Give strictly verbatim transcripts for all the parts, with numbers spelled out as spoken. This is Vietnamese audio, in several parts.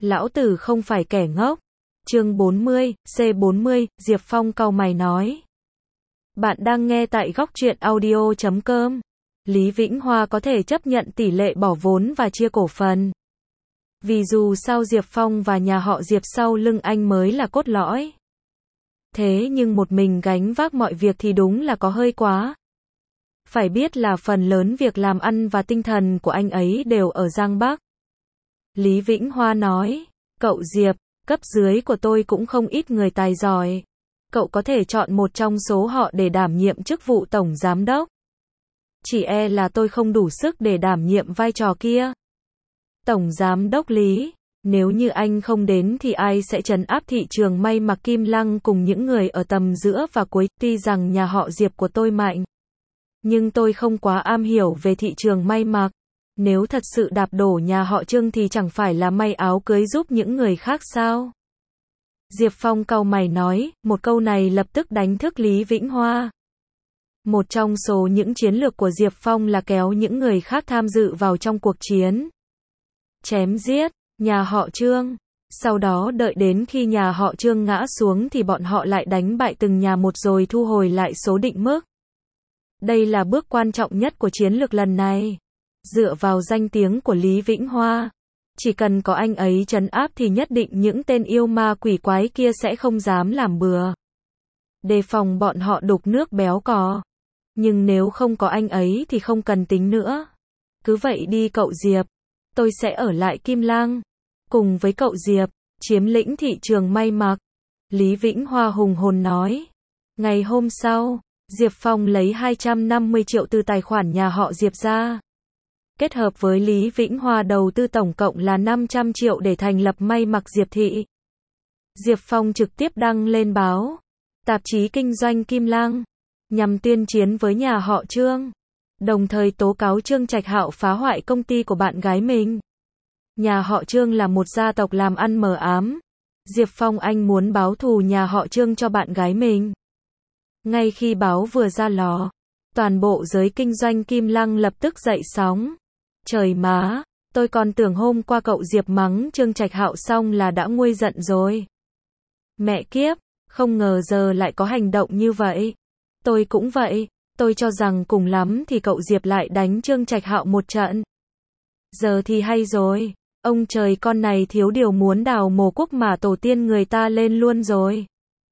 Lão tử không phải kẻ ngốc. Chương bốn mươi, C bốn mươi, Diệp Phong cau mày nói. Bạn đang nghe tại góc truyện audio chấm com. Lý Vĩnh Hoa có thể chấp nhận tỷ lệ bỏ vốn và chia cổ phần. Vì dù sao Diệp Phong và nhà họ Diệp sau lưng anh mới là cốt lõi. Thế nhưng một mình gánh vác mọi việc thì đúng là có hơi quá. Phải biết là phần lớn việc làm ăn và tinh thần của anh ấy đều ở Giang Bắc. Lý Vĩnh Hoa nói, cậu Diệp, cấp dưới của tôi cũng không ít người tài giỏi. Cậu có thể chọn một trong số họ để đảm nhiệm chức vụ tổng giám đốc. Chỉ e là tôi không đủ sức để đảm nhiệm vai trò kia. Tổng giám đốc Lý, nếu như anh không đến thì ai sẽ trấn áp thị trường may mặc Kim Lăng cùng những người ở tầm giữa và cuối. Tuy rằng nhà họ Diệp của tôi mạnh, nhưng tôi không quá am hiểu về thị trường may mặc. Nếu thật sự đạp đổ nhà họ Trương thì chẳng phải là may áo cưới giúp những người khác sao? Diệp Phong cau mày nói, một câu này lập tức đánh thức Lý Vĩnh Hoa. Một trong số những chiến lược của Diệp Phong là kéo những người khác tham dự vào trong cuộc chiến. Chém giết nhà họ Trương. Sau đó đợi đến khi nhà họ Trương ngã xuống thì bọn họ lại đánh bại từng nhà một rồi thu hồi lại số định mức. Đây là bước quan trọng nhất của chiến lược lần này. Dựa vào danh tiếng của Lý Vĩnh Hoa, chỉ cần có anh ấy trấn áp thì nhất định những tên yêu ma quỷ quái kia sẽ không dám làm bừa. Đề phòng bọn họ đục nước béo cò. Nhưng nếu không có anh ấy thì không cần tính nữa. Cứ vậy đi cậu Diệp. Tôi sẽ ở lại Kim Lăng. Cùng với cậu Diệp, chiếm lĩnh thị trường may mặc. Lý Vĩnh Hoa hùng hồn nói. Ngày hôm sau, Diệp Phong lấy hai trăm năm mươi triệu từ tài khoản nhà họ Diệp ra. Kết hợp với Lý Vĩnh Hoa đầu tư tổng cộng là năm trăm triệu để thành lập may mặc Diệp Thị. Diệp Phong trực tiếp đăng lên báo, tạp chí kinh doanh Kim Lăng, nhằm tuyên chiến với nhà họ Trương, đồng thời tố cáo Trương Trạch Hạo phá hoại công ty của bạn gái mình. Nhà họ Trương là một gia tộc làm ăn mờ ám. Diệp Phong anh muốn báo thù nhà họ Trương cho bạn gái mình. Ngay khi báo vừa ra lò, toàn bộ giới kinh doanh Kim Lăng lập tức dậy sóng. Trời má, tôi còn tưởng hôm qua cậu Diệp mắng Trương Trạch Hạo xong là đã nguôi giận rồi. Mẹ kiếp, không ngờ giờ lại có hành động như vậy. Tôi cũng vậy, tôi cho rằng cùng lắm thì cậu Diệp lại đánh Trương Trạch Hạo một trận. Giờ thì hay rồi, ông trời con này thiếu điều muốn đào mồ quốc mà tổ tiên người ta lên luôn rồi.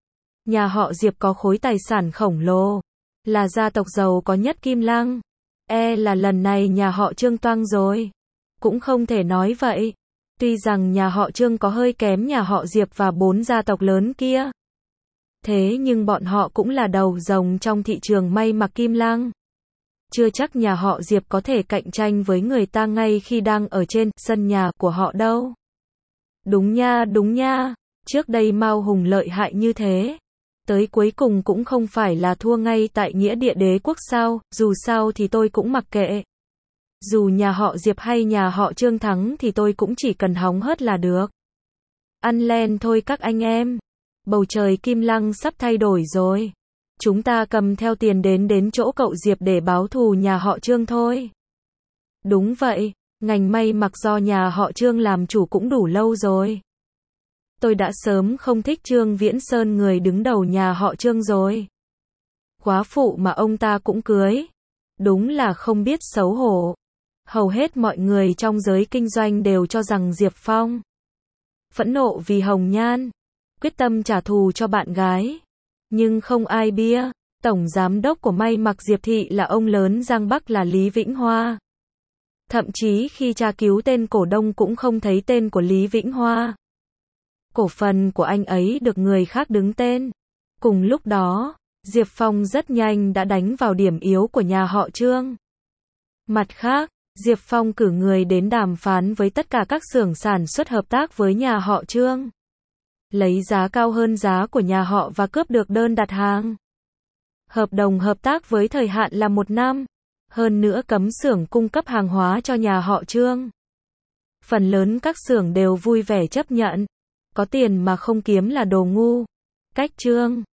Nhà họ Diệp có khối tài sản khổng lồ, là gia tộc giàu có nhất Kim Lăng. E là lần này nhà họ Trương toang rồi. Cũng không thể nói vậy. Tuy rằng nhà họ Trương có hơi kém nhà họ Diệp và bốn gia tộc lớn kia. Thế nhưng bọn họ cũng là đầu rồng trong thị trường may mặc Kim Lăng. Chưa chắc nhà họ Diệp có thể cạnh tranh với người ta ngay khi đang ở trên sân nhà của họ đâu. Đúng nha, đúng nha. Trước đây Mao Hùng lợi hại như thế. Tới cuối cùng cũng không phải là thua ngay tại nghĩa địa đế quốc sao, dù sao thì tôi cũng mặc kệ. Dù nhà họ Diệp hay nhà họ Trương thắng thì tôi cũng chỉ cần hóng hớt là được. Ăn len thôi các anh em. Bầu trời Kim Lăng sắp thay đổi rồi. Chúng ta cầm theo tiền đến đến chỗ cậu Diệp để báo thù nhà họ Trương thôi. Đúng vậy, ngành may mặc do nhà họ Trương làm chủ cũng đủ lâu rồi. Tôi đã sớm không thích Trương Viễn Sơn người đứng đầu nhà họ Trương rồi. Góa phụ mà ông ta cũng cưới. Đúng là không biết xấu hổ. Hầu hết mọi người trong giới kinh doanh đều cho rằng Diệp Phong phẫn nộ vì Hồng Nhan, quyết tâm trả thù cho bạn gái. Nhưng không ai bia, tổng giám đốc của may mặc Diệp Thị là ông lớn Giang Bắc là Lý Vĩnh Hoa. Thậm chí khi tra cứu tên cổ đông cũng không thấy tên của Lý Vĩnh Hoa. Cổ phần của anh ấy được người khác đứng tên. Cùng lúc đó, Diệp Phong rất nhanh đã đánh vào điểm yếu của nhà họ Trương. Mặt khác, Diệp Phong cử người đến đàm phán với tất cả các xưởng sản xuất hợp tác với nhà họ Trương. Lấy giá cao hơn giá của nhà họ và cướp được đơn đặt hàng. Hợp đồng hợp tác với thời hạn là một năm. Hơn nữa cấm xưởng cung cấp hàng hóa cho nhà họ Trương. Phần lớn các xưởng đều vui vẻ chấp nhận. Có tiền mà không kiếm là đồ ngu. Cách Trương